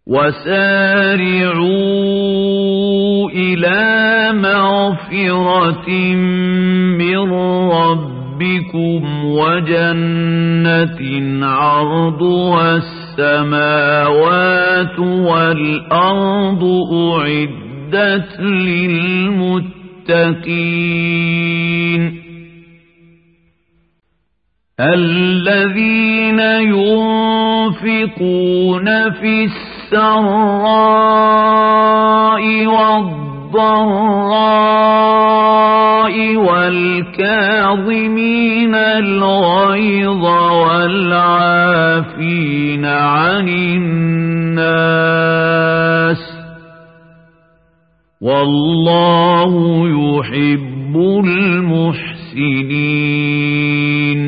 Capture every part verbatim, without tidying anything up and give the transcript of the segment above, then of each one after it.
وسارعوا إلى مغفرة من ربكم وجنة عرضها السماوات والأرض أعدت للمتقين الذين ينفقون في السراء والضراء والكاظمين الغيظ والعافين عن الناس والله يحب المحسنين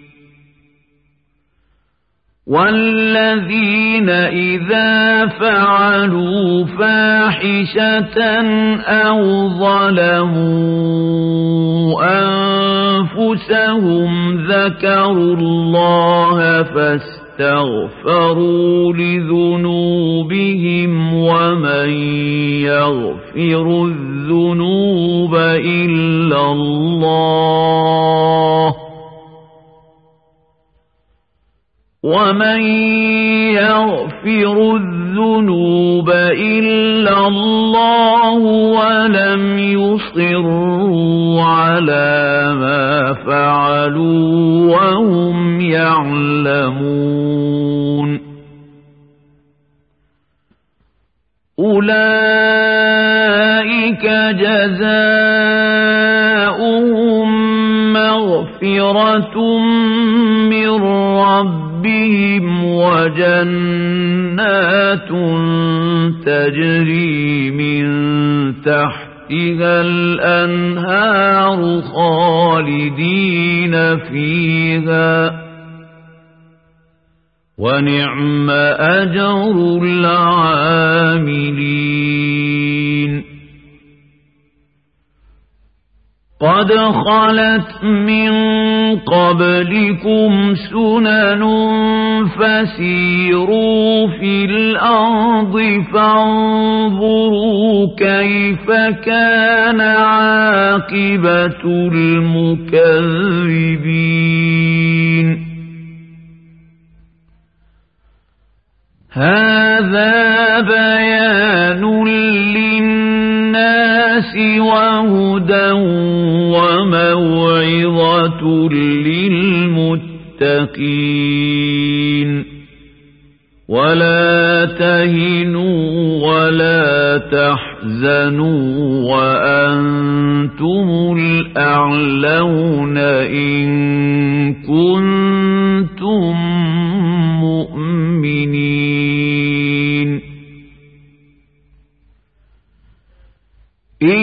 والذين إذا فعلوا فاحشة أو ظلموا أنفسهم ذكروا الله فاستغفروا لذنوبهم ومن يغفر الذنوب إلا الله ومن يغفر الذنوب إلا الله ولم يصروا على ما فعلوا وهم يعلمون أولئك جزاؤهم مغفرة من ربهم بهم وجنات تجري من تحتها الأنهار خالدين فيها ونعم أجر العاملين قد خلت من قبلكم سنن فسيروا في الأرض فانظروا كيف كان عاقبة المكذبين هذا بيان للناس وهدى وموعظة للمتقين ولا تهنوا ولا تحزنوا وأنتم الأعلون إن كنتم مؤمنين إن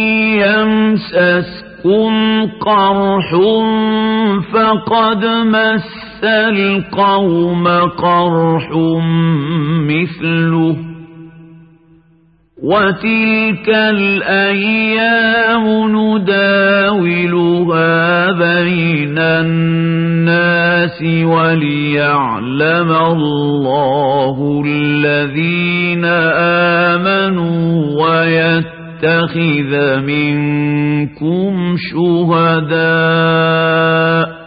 يمسسكم قرح فقد مس القوم قرح مثله وتلك الأيام نداولها بين الناس وليعلم الله الذين آمنوا ويتخذ منكم شهداء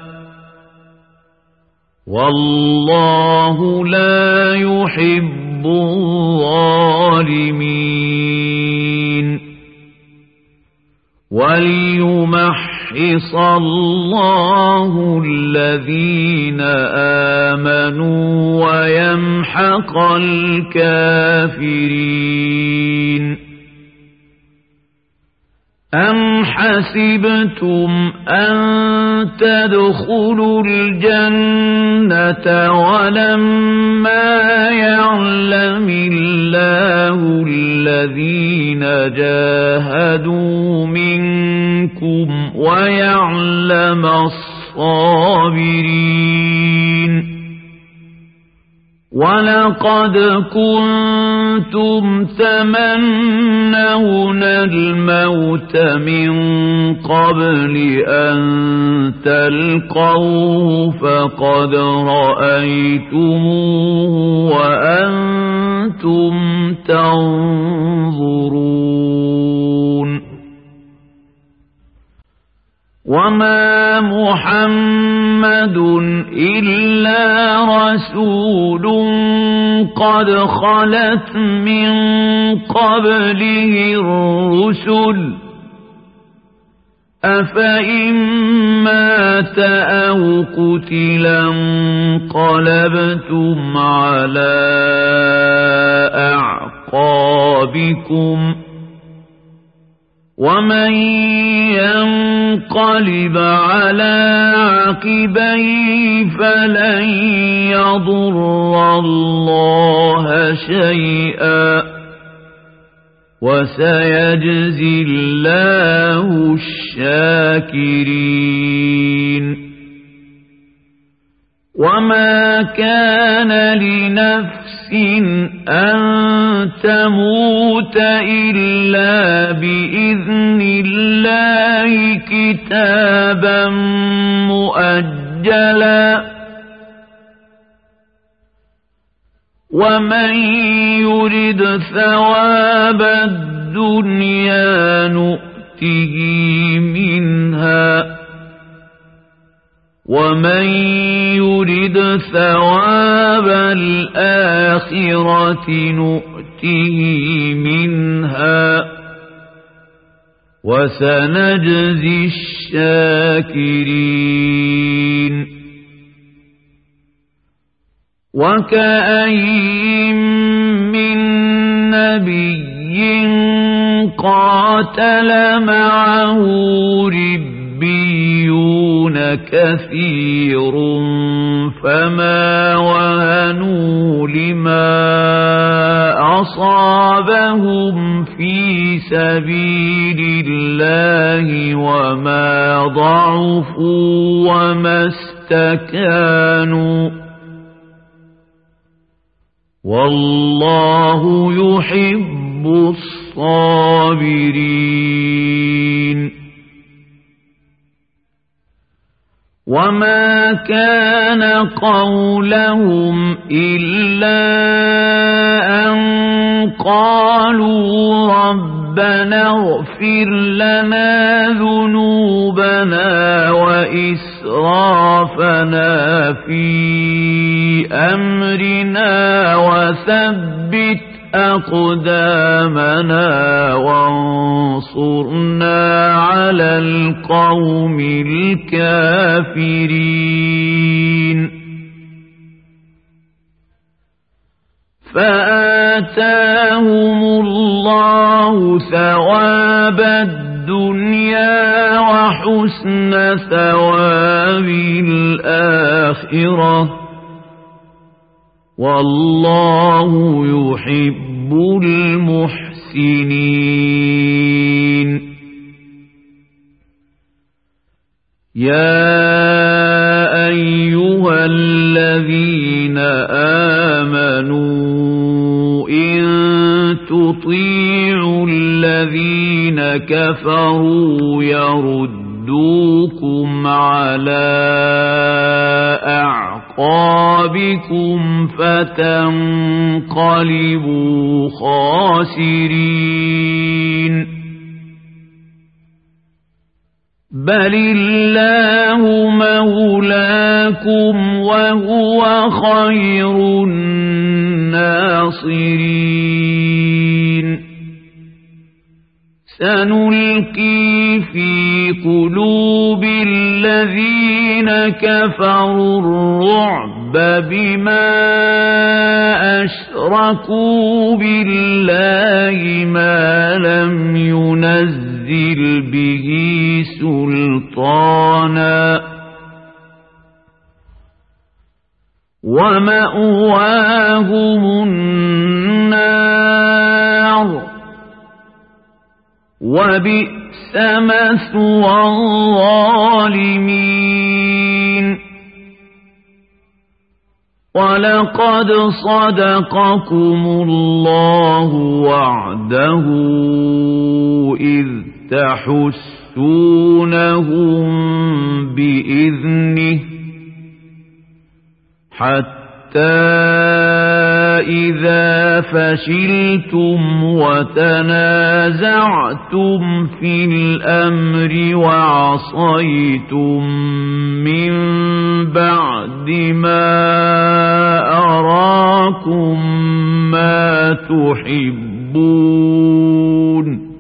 والله لا يحب الظالمين وليمحص الله الذين آمنوا ويمحق الكافرين أم حسبتم أن تدخلوا الجنة ولما يعلم الله الذين جاهدوا منكم ويعلم الصابرين ولقد كنتم تمنون الموت من قبل أن تلقوه فقد رأيتموه وأنتم أنتم تنظرون وما محمد إلا رسول قد خلت من قبله الرسل أفإن مات أو قتلا انقلبتم على أعقابكم ومن ينقلب على عقبيه فلن يضر الله شيئا وسيجزي الله الشاكرين وما كان لنفس أن تموت إلا بإذن الله كتابا مؤجلا ومن يرد ثواب الدنيا نؤته منها ومن يرد ثواب الآخرة نؤته منها وسنجزي الشاكرين وكأين من نبي قاتل معه ربيون كثير فما وهنوا لما أصابهم في سبيل الله وما ضعفوا وما استكانوا والله يحب الصابرين وما كان قولهم إلا أن قالوا ربنا اغفر لنا ذنوبنا وإسرافنا في أمرنا وثبت أقدامنا وانصرنا على القوم الكافرين فآتاهم الله ثواب الدنيا وحسن ثواب الآخرة والله يحب المحسنين يا أيها الذين آمنوا إن تطيعوا الذين كفروا يردوكم على أعقابكم فتنقلبوا خاسرين بل الله مولاكم وهو خير الناصرين سنلقي في قلوب الذين كفروا الرعب بما أشركوا بالله ما لم ينزل به سلطانا ومأواهم النار وبئس مثوى الظالمين ولقد صدقكم الله وعده إذ تحسونهم بإذنه حتى إذا فشلتم وتنازعتم في الأمر وعصيتم من بعد ما أراكم ما تحبون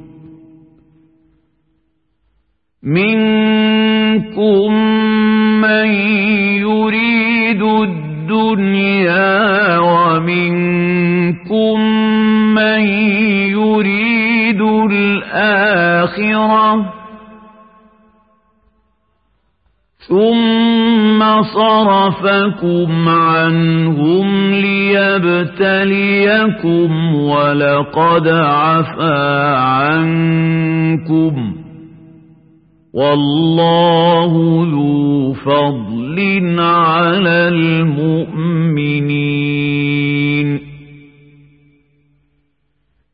منكم من يريد الدنيا ومنكم من يريد الآخرة ثم صرفكم عنهم ليبتليكم ولقد عفا عنكم والله ذو فضل على المؤمنين